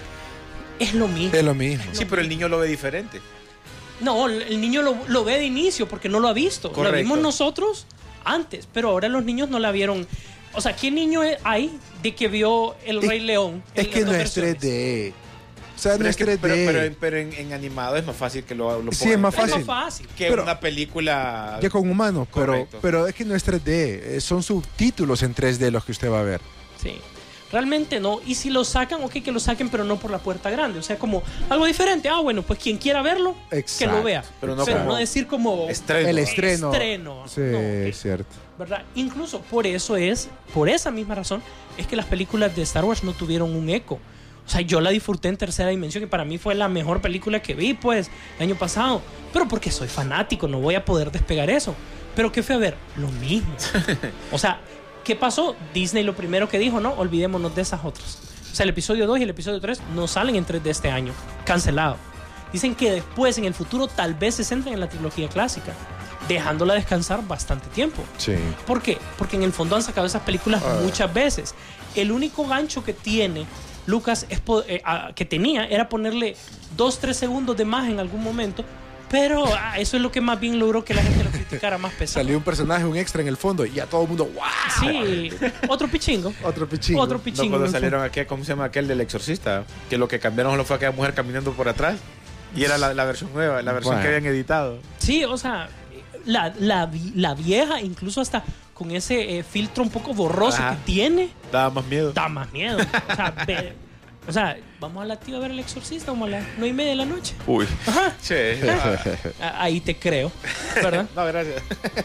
Es lo mismo. Es lo mismo. Sí, pero el niño lo ve diferente. No, el niño lo, lo ve de inicio porque no lo ha visto. Lo Correcto. vimos nosotros antes, pero ahora los niños no la vieron. O sea, ¿qué niño hay de que vio El Es- Rey León? Es en que las no dos es tres versiones? D. O sea, no Pero, es es que- tres D. pero, pero en, pero en- en animado es más fácil que lo, lo Sí, pongan es más en tres D Es fácil. más fácil. que Pero- una película. Ya con humanos, pero, Correcto. pero es que no es tres D. eh, Son subtítulos en tres D los que usted va a ver. Sí. Realmente no. Y si lo sacan, ok, que lo saquen, pero no por la puerta grande. O sea, como algo diferente. Ah, bueno, pues quien quiera verlo, que Exacto. lo vea. Pero no como decir como estreno. El estreno. estreno. Sí, No, es cierto. ¿verdad? Incluso por eso es, por esa misma razón, es que las películas de Star Wars no tuvieron un eco. O sea, yo la disfruté en tercera dimensión y para mí fue la mejor película que vi, pues, el año pasado. Pero porque soy fanático, no voy a poder despegar eso. Pero ¿qué fue a ver? Lo mismo. O sea, ¿qué pasó? Disney lo primero que dijo, no, olvidémonos de esas otras. O sea, el episodio dos y el episodio tres no salen en tres D este año. Cancelado. Dicen que después, en el futuro, tal vez se centren en la trilogía clásica, dejándola descansar bastante tiempo. Sí. ¿Por qué? Porque en el fondo han sacado esas películas Ah. muchas veces. El único gancho que tiene Lucas, es po- eh, ah, que tenía, era ponerle dos, tres segundos de más en algún momento. Pero ah, eso es lo que más bien logró que la gente lo criticara más pesado. Salió un personaje, un extra en el fondo y ya todo el mundo, ¡wow! Sí, otro pichingo. Otro pichingo. Otro No, pichingo. cuando en el salieron aquí, ¿cómo se llama aquel del exorcista? Que lo que cambiaron solo fue aquella mujer caminando por atrás. Y era la, la versión nueva, la versión Bueno. que habían editado. Sí, o sea, la, la, vi- la vieja, incluso hasta con ese eh, filtro un poco borroso Ajá. que tiene, Daba más miedo. da más miedo. O sea, ve- o sea, vamos a la tía a ver El Exorcista, vamos a las nueve y media de la noche. Uy. Ajá. Sí. Ah, ahí te creo, ¿verdad? No, gracias.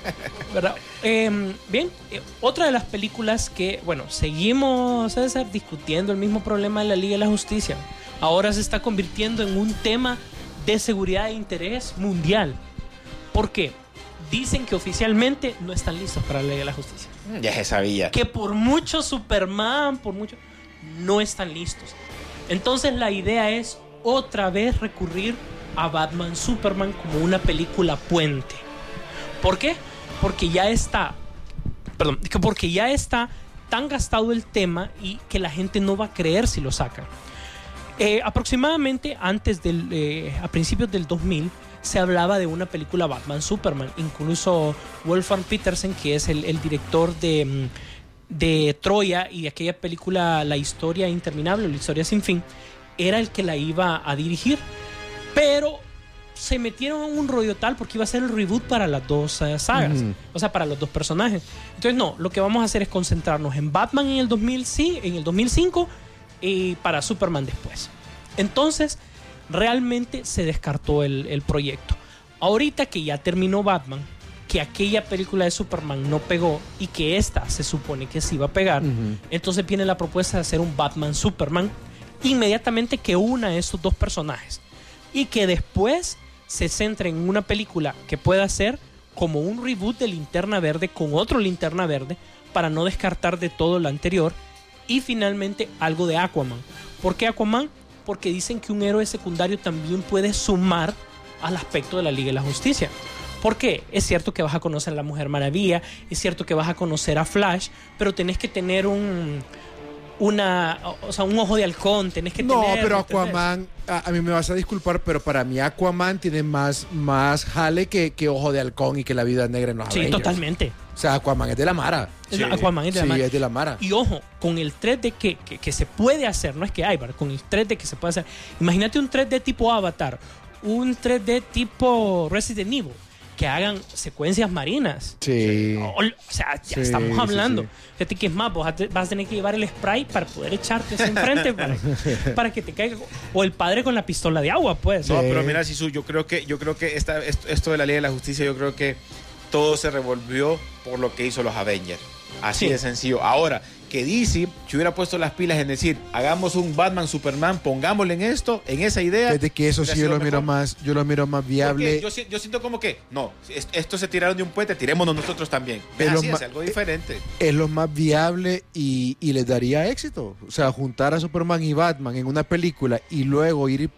¿Verdad? Eh, bien, eh, otra de las películas que, bueno, seguimos, César, discutiendo el mismo problema de la Liga de la Justicia. Ahora se está convirtiendo en un tema de seguridad e interés mundial. ¿Por qué? Dicen que oficialmente no están listos para la Liga de la Justicia. Ya se sabía. Que por mucho Superman, por mucho, no están listos. Entonces la idea es otra vez recurrir a Batman Superman como una película puente. ¿Por qué? Porque ya está, perdón, porque ya está tan gastado el tema y que la gente no va a creer si lo sacan. Eh, aproximadamente antes del, eh, a principios del dos mil se hablaba de una película Batman Superman. Incluso Wolfgang Petersen, que es el, el director de, de Troya y de aquella película La Historia Interminable, La Historia Sin Fin, era el que la iba a dirigir. Pero se metieron en un rollo tal porque iba a ser el reboot para las dos uh, sagas, mm. o sea, para los dos personajes. Entonces no, lo que vamos a hacer es concentrarnos en Batman en el, dos mil, sí, en el dos mil cinco y para Superman después. Entonces realmente se descartó el, el proyecto. Ahorita que ya terminó Batman, que aquella película de Superman no pegó y que esta se supone que sí va a pegar, uh-huh. entonces viene la propuesta de hacer un Batman Superman inmediatamente que una de esos dos personajes y que después se centre en una película que pueda ser como un reboot de Linterna Verde con otro Linterna Verde para no descartar de todo lo anterior y finalmente algo de Aquaman. ¿Por qué Aquaman? Porque dicen que un héroe secundario también puede sumar al aspecto de la Liga de la Justicia. ¿Por qué? Es cierto que vas a conocer a la Mujer Maravilla, es cierto que vas a conocer a Flash, pero tenés que tener un... una, o sea, un ojo de halcón, tenés que no, tener... No, pero Aquaman, a, a mí me vas a disculpar, pero para mí Aquaman tiene más, más jale que, que ojo de halcón y que la Vida Negra en los Sí, Avengers. Totalmente. O sea, Aquaman es de la Mara. Sí. Aquaman es de la sí, Mara. es de la Mara. Y ojo, con el tres D que, que, que se puede hacer, no es que hay, ¿verdad? Con el tres D que se puede hacer. Imagínate un tres D tipo Avatar, un tres D tipo Resident Evil, que hagan secuencias marinas. Sí. O, o sea, ya sí, estamos hablando. Sí, sí. Fíjate que es más, vos vas a tener que llevar el spray para poder echarte eso enfrente para, para que te caiga. O el padre con la pistola de agua, pues. No, sí. Pero mira, Sisu, yo creo que, yo creo que esta, esto, esto de la Liga de la Justicia, yo creo que todo se revolvió por lo que hizo los Avengers. Así sí. de sencillo. Ahora, que D C se hubiera puesto las pilas en decir, hagamos un Batman Superman, pongámosle en esto, en esa idea. Desde que eso sí yo lo miro más, yo lo miro más viable. Yo, yo siento como que, no, esto se tiraron de un puente, tirémonos nosotros también. Es, así, es algo diferente. Es lo más viable y, y les daría éxito. O sea, juntar a Superman y Batman en una película y luego ir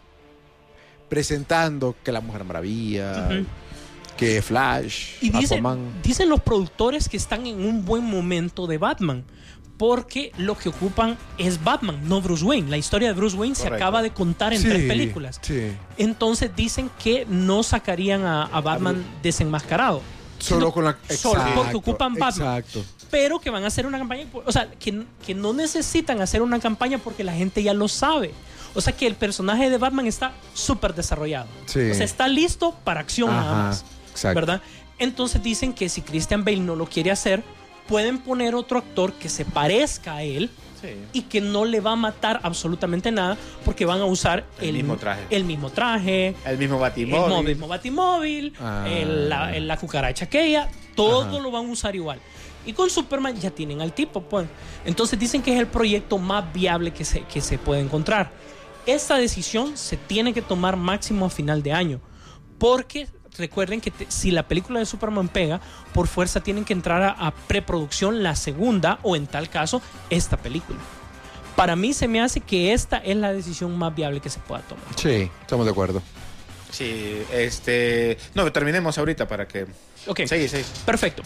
presentando que la Mujer Maravilla, uh-huh. que Flash, y dicen, Aquaman. Dicen los productores que están en un buen momento de Batman. Porque lo que ocupan es Batman, no Bruce Wayne. La historia de Bruce Wayne Correcto. Se acaba de contar en sí, tres películas. Sí. Entonces dicen que no sacarían a, a Batman a desenmascarado. Solo sino, con la... Solo exacto, porque ocupan Batman. Exacto. Pero que van a hacer una campaña... O sea, que, que no necesitan hacer una campaña porque la gente ya lo sabe. O sea, que el personaje de Batman está súper desarrollado. Sí. O sea, está listo para acción Ajá, nada más. Exacto. ¿Verdad? Entonces dicen que si Christian Bale no lo quiere hacer, pueden poner otro actor que se parezca a él sí. y que no le va a matar absolutamente nada porque van a usar el, el mismo traje. El mismo traje. El mismo batimóvil. El mismo batimóvil. Ah. El, la, el, la cucaracha aquella. Todo Ajá. lo van a usar igual. Y con Superman ya tienen al tipo, pues. Entonces dicen que es el proyecto más viable que se, que se puede encontrar. Esta decisión se tiene que tomar máximo a final de año. Porque... recuerden que te, si la película de Superman pega, por fuerza tienen que entrar a, a preproducción la segunda o en tal caso esta película. Para mí se me hace que esta es la decisión más viable que se pueda tomar. Sí, estamos de acuerdo. Sí, este... No, terminemos ahorita para que... Ok, sí, sí. Perfecto.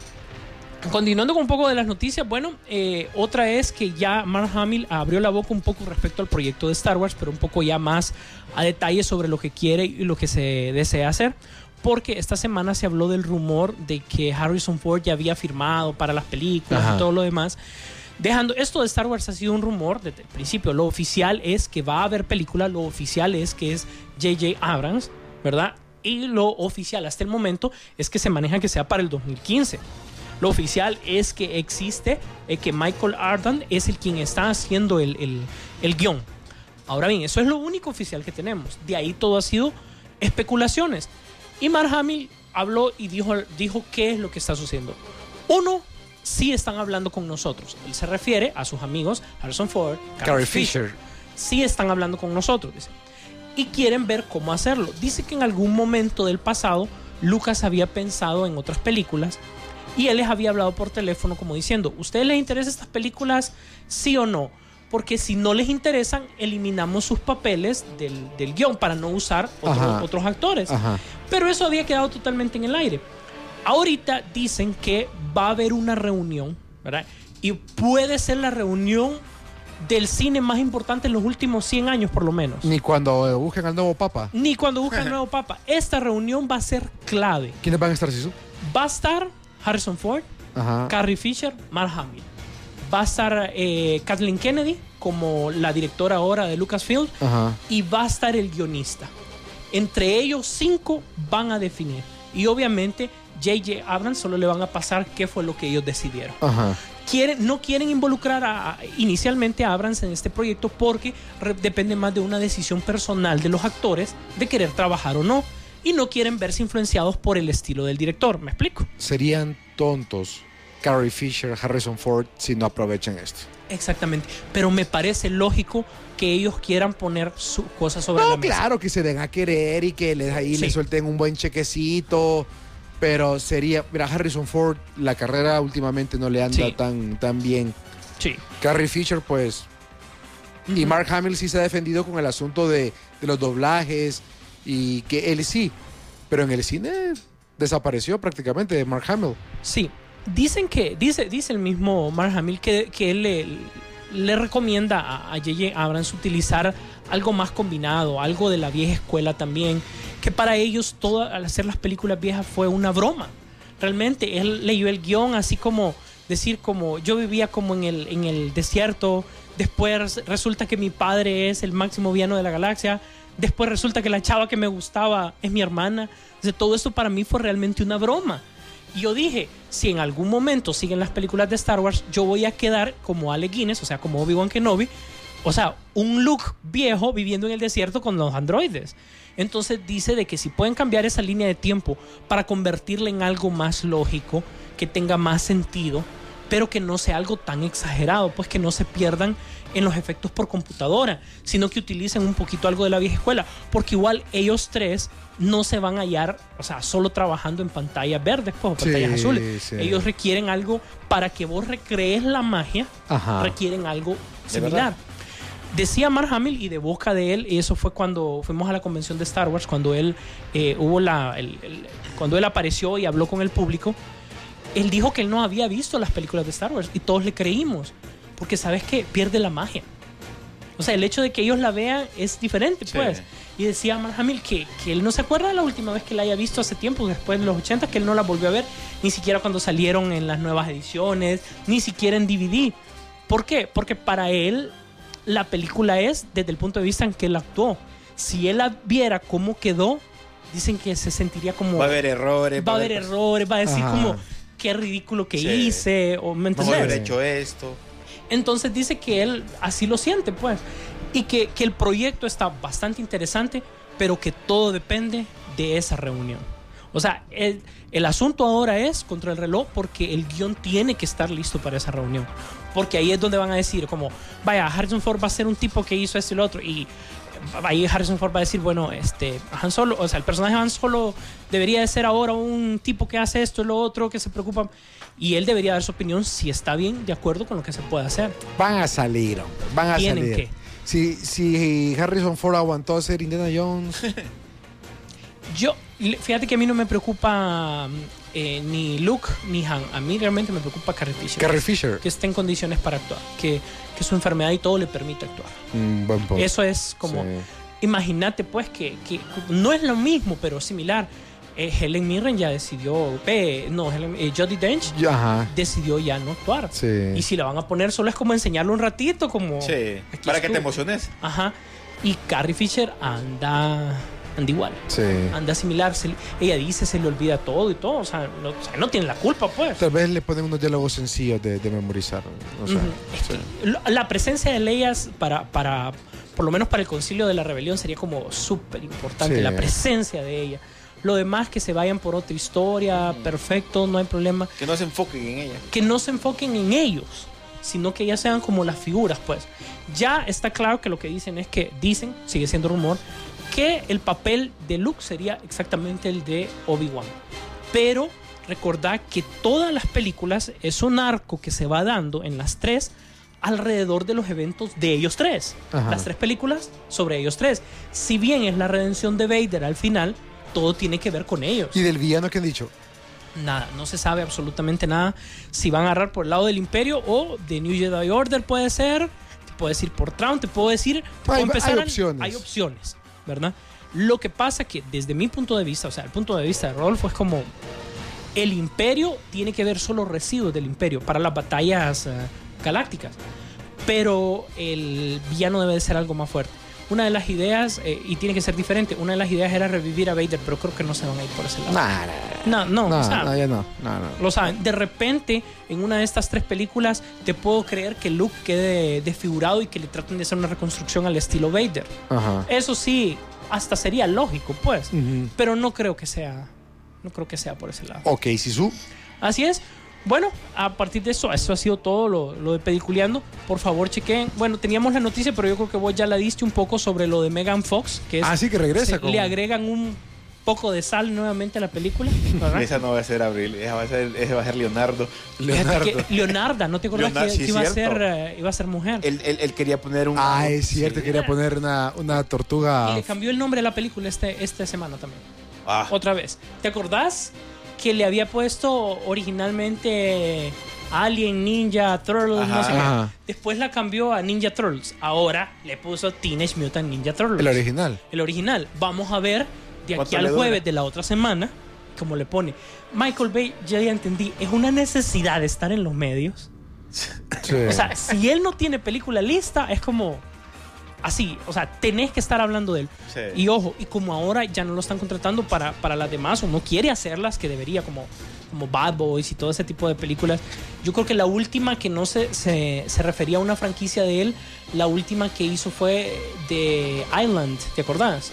Continuando con un poco de las noticias, bueno, eh, otra es que ya Mark Hamill abrió la boca un poco respecto al proyecto de Star Wars, pero un poco ya más a detalle sobre lo que quiere y lo que se desea hacer, porque esta semana se habló del rumor de que Harrison Ford ya había firmado para las películas Ajá. y todo lo demás. Dejando esto de Star Wars ha sido un rumor desde el principio. Lo oficial es que va a haber película, lo oficial es que es J J Abrams, ¿verdad? Y lo oficial hasta el momento es que se maneja que sea para el dos mil quince. Lo oficial es que existe, eh, que Michael Arden es el quien está haciendo el, el, el guión. Ahora bien, eso es lo único oficial que tenemos. De ahí todo ha sido especulaciones. Y Mark Hamill habló y dijo, dijo qué es lo que está sucediendo. Uno, sí están hablando con nosotros. Él se refiere a sus amigos Harrison Ford, Carrie Fisher. Sí están hablando con nosotros, dice. Y quieren ver cómo hacerlo. Dice que en algún momento del pasado Lucas había pensado en otras películas y él les había hablado por teléfono como diciendo, ¿ustedes les interesan estas películas? Sí o no. Porque si no les interesan, eliminamos sus papeles del, del guión para no usar otro, otros actores. Ajá. Pero eso había quedado totalmente en el aire. Ahorita dicen que va a haber una reunión, ¿verdad? Y puede ser la reunión del cine más importante en los últimos cien años, por lo menos. Ni cuando busquen al nuevo papa. Ni cuando busquen al nuevo papa. Esta reunión va a ser clave. ¿Quiénes van a estar, Sisu? Va a estar Harrison Ford, Ajá. Carrie Fisher, Mark Hamill. Va a estar eh, Kathleen Kennedy como la directora ahora de Lucasfilm. Ajá. Y va a estar el guionista. Entre ellos cinco van a definir. Y obviamente J J Abrams solo le van a pasar qué fue lo que ellos decidieron. Ajá. Quieren, no quieren involucrar a, a, inicialmente a Abrams en este proyecto porque re, depende más de una decisión personal de los actores de querer trabajar o no. Y no quieren verse influenciados por el estilo del director. ¿Me explico? Serían tontos Carrie Fisher, Harrison Ford si no aprovechan esto. Exactamente. Pero me parece lógico que ellos quieran poner sus cosas sobre no, la mesa. Claro, que se den a querer y que les, ahí Sí. les suelten un buen chequecito. Pero sería, mira, Harrison Ford, la carrera últimamente no le anda Sí. tan, tan bien. Sí. Carrie Fisher, pues. Uh-huh. Y Mark Hamill sí se ha defendido con el asunto de, de los doblajes. Y que él sí. Pero en el cine desapareció prácticamente de Mark Hamill. Sí. Dicen que, dice, dice el mismo Mark Hamill que, que él le, le recomienda a, a J J Abrams utilizar algo más combinado, algo de la vieja escuela también, que para ellos todo al hacer las películas viejas fue una broma. Realmente él leyó el guión así como decir como yo vivía como en el, en el desierto, después resulta que mi padre es el máximo villano de la galaxia, después resulta que la chava que me gustaba es mi hermana. Entonces, todo esto para mí fue realmente una broma. Y yo dije, si en algún momento siguen las películas de Star Wars, yo voy a quedar como Alec Guinness, o sea, como Obi-Wan Kenobi, o sea, un Luke viejo viviendo en el desierto con los androides. Entonces dice de que si pueden cambiar esa línea de tiempo para convertirla en algo más lógico, que tenga más sentido, pero que no sea algo tan exagerado, pues que no se pierdan en los efectos por computadora, sino que utilicen un poquito algo de la vieja escuela, porque igual ellos tres no se van a hallar, o sea, solo trabajando en pantallas verdes, pues, o pantallas Sí, azules. sí. Ellos requieren algo para que vos recrees la magia, Ajá. requieren algo ¿De similar. verdad? Decía Mark Hamill, y de boca de él, y eso fue cuando fuimos a la convención de Star Wars, cuando él eh, hubo la, el, el, cuando él apareció y habló con el público, él dijo que él no había visto las películas de Star Wars y todos le creímos, porque sabes que pierde la magia. O sea, el hecho de que ellos la vean es diferente, pues. Sí. Y decía Mark Hamill que, que él no se acuerda de la última vez que la haya visto hace tiempo, después de los ochenta, que él no la volvió a ver, ni siquiera cuando salieron en las nuevas ediciones, ni siquiera en D V D. ¿Por qué? Porque para él la película es desde el punto de vista en que él actuó. Si él la viera cómo quedó, dicen que se sentiría como... Va a haber errores. Va a haber errores, va a decir Ajá. como, qué ridículo que Sí. hice, o ¿me No entendés? haber hecho esto. Entonces dice que él así lo siente, pues. Y que, que el proyecto está bastante interesante, pero que todo depende de esa reunión. O sea, el, el asunto ahora es contra el reloj porque el guión tiene que estar listo para esa reunión. Porque ahí es donde van a decir como, vaya, Harrison Ford va a ser un tipo que hizo esto y lo otro. Y ahí Harrison Ford va a decir, bueno, este, Han Solo, o sea, el personaje de Han Solo debería de ser ahora un tipo que hace esto y lo otro, que se preocupa. Y él debería dar su opinión si está bien de acuerdo con lo que se puede hacer. Van a salir, hombre. Van a ¿Tienen salir. que? Si, si Harrison Ford aguantó ser Indiana Jones. Yo, fíjate que a mí no me preocupa eh, ni Luke ni Han. A mí realmente me preocupa Carrie Fisher. Carrie Fisher. Que esté en condiciones para actuar. Que, que su enfermedad y todo le permite actuar. Mm, buen punto. Eso es como... Sí. Imagínate pues que, que no es lo mismo, pero similar. Eh, Helen Mirren ya decidió... Eh, no, Helen, eh, Judi Dench Ajá. decidió ya no actuar. Sí. Y si la van a poner solo es como enseñarlo un ratito, como... Sí. aquí Para que te estuvo. emociones. Ajá. Y Carrie Fisher anda... Anda igual. Sí. Anda similar. Se, ella dice, se le olvida todo y todo. O sea, no, o sea, no tiene la culpa, pues. Tal vez le ponen unos diálogos sencillos de, de memorizar. O sea, Ujú. Es sí. que lo- la presencia de Leia para, para, por lo menos para el concilio de la rebelión, sería como súper importante. Sí. La presencia de ella. Lo demás que se vayan por otra historia, perfecto, no hay problema. Que no se enfoquen en ella. Que no se enfoquen en ellos, sino que ya sean como las figuras, pues. Ya está claro que lo que dicen es que, dicen, sigue siendo rumor, que el papel de Luke sería exactamente el de Obi-Wan. Pero recordad que todas las películas es un arco que se va dando en las tres alrededor de los eventos de ellos tres. Ajá. Las tres películas sobre ellos tres. Si bien es la redención de Vader al final, todo tiene que ver con ellos. ¿Y del villano qué han dicho? Nada, no se sabe absolutamente nada. Si van a agarrar por el lado del Imperio o de New Jedi Order, puede ser. Te puedo decir por Traun, te puedo decir. Te hay, puedo empezar hay a, opciones. Hay opciones, ¿verdad? Lo que pasa que desde mi punto de vista, o sea, el punto de vista de Rodolfo es como el Imperio tiene que ver solo residuos del Imperio para las batallas uh, galácticas, pero el villano debe de ser algo más fuerte. Una de las ideas, eh, y tiene que ser diferente, una de las ideas era revivir a Vader, pero creo que no se van a ir por ese lado. Nah, no, no, no, o sea, no, ya no, no, no. Lo saben. De repente, en una de estas tres películas, te puedo creer que Luke quede desfigurado y que le traten de hacer una reconstrucción al estilo Vader. Ajá. Eso sí, hasta sería lógico, pues. Uh-huh. Pero no creo que sea, no creo que sea por ese lado. Ok, Sisu. Así es. Bueno, a partir de eso, eso ha sido todo lo, lo de Peliculeando. Por favor, chequen. Bueno, teníamos la noticia, pero yo creo que vos ya la diste un poco sobre lo de Megan Fox. Que es, ah, sí, que regresa. Se, como... Le agregan un poco de sal nuevamente a la película. ¿verdad? Esa no va a ser Abril, esa va a ser, esa va a ser Leonardo. Leonardo. Que, Leonarda, ¿no te acuerdas Leonardo, que, sí, que iba, a ser, uh, iba a ser mujer? Él, él, él quería poner un... Ah, es cierto, sí. Quería poner una, una tortuga... Y le cambió el nombre a la película este, esta semana también. Ah. Otra vez. ¿Te acordás que le había puesto originalmente Alien, Ninja, Turtles, ajá, no sé ajá. qué? Después la cambió a Ninja Turtles. Ahora le puso Teenage Mutant Ninja Turtles. El original. El original. Vamos a ver de aquí al jueves de la otra semana, como le pone. Michael Bay, ya ya entendí, es una necesidad de estar en los medios. Sí. O sea, si él no tiene película lista, es como... Así, o sea, tenés que estar hablando de él. Sí. Y ojo, y como ahora ya no lo están contratando para, para las demás, o no quiere hacerlas que debería, como, como Bad Boys y todo ese tipo de películas. Yo creo que la última que no se, se, se refería a una franquicia de él, la última que hizo fue de Island, ¿te acordás?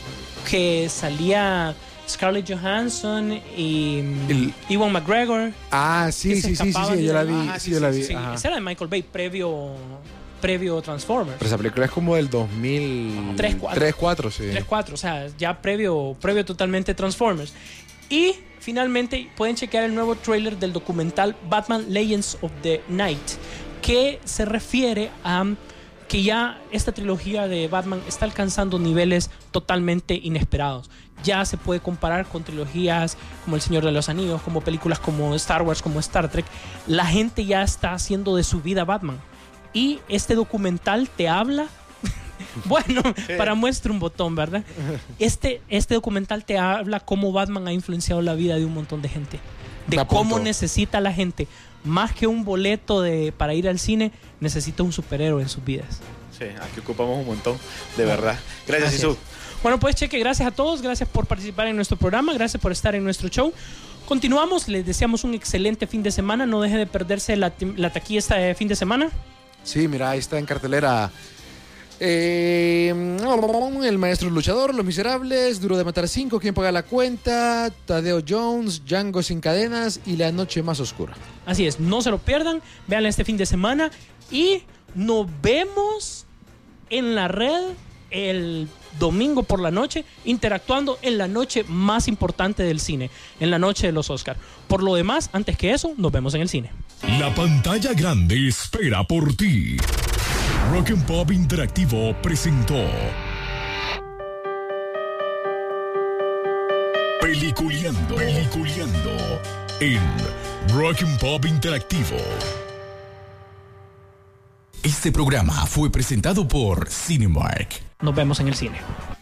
Que salía Scarlett Johansson y el... Ewan McGregor. Ah, sí, sí, sí, sí, sí, yo la vi. Ah, sí, sí, yo la vi. Sí, esa era de Michael Bay, previo... previo Transformers. Pero esa película es como del dos mil tres, cuatro, sí. tres, cuatro, o sea, ya previo, previo totalmente Transformers. Y finalmente pueden chequear el nuevo trailer del documental Batman Legends of the Night, que se refiere a que ya esta trilogía de Batman está alcanzando niveles totalmente inesperados. Ya se puede comparar con trilogías como El Señor de los Anillos, como películas como Star Wars, como Star Trek. La gente ya está haciendo de su vida Batman. Y este documental te habla, bueno, sí. Para muestra un botón, ¿verdad? Este, este documental te habla cómo Batman ha influenciado la vida de un montón de gente. De cómo necesita la gente, más que un boleto de, para ir al cine, necesita un superhéroe en sus vidas. Sí, aquí ocupamos un montón, de verdad. Gracias, Sisu. Bueno, pues cheque, gracias a todos, gracias por participar en nuestro programa, gracias por estar en nuestro show. Continuamos, les deseamos un excelente fin de semana, no deje de perderse la, la taquilla este fin de semana. Sí, mira, ahí está en cartelera eh, El Maestro Luchador, Los Miserables, Duro de Matar cinco, ¿Quién paga la cuenta?, Tadeo Jones, Django sin cadenas y La Noche Más Oscura. Así es, no se lo pierdan, véanla este fin de semana y nos vemos en la red el domingo por la noche, interactuando en la noche más importante del cine, en la noche de los Oscar. Por lo demás, antes que eso, nos vemos en el cine. La pantalla grande espera por ti. Rock and Pop Interactivo presentó Peliculeando, Peliculeando en Rock and Pop Interactivo. Este programa fue presentado por Cinemark. Nos vemos en el cine.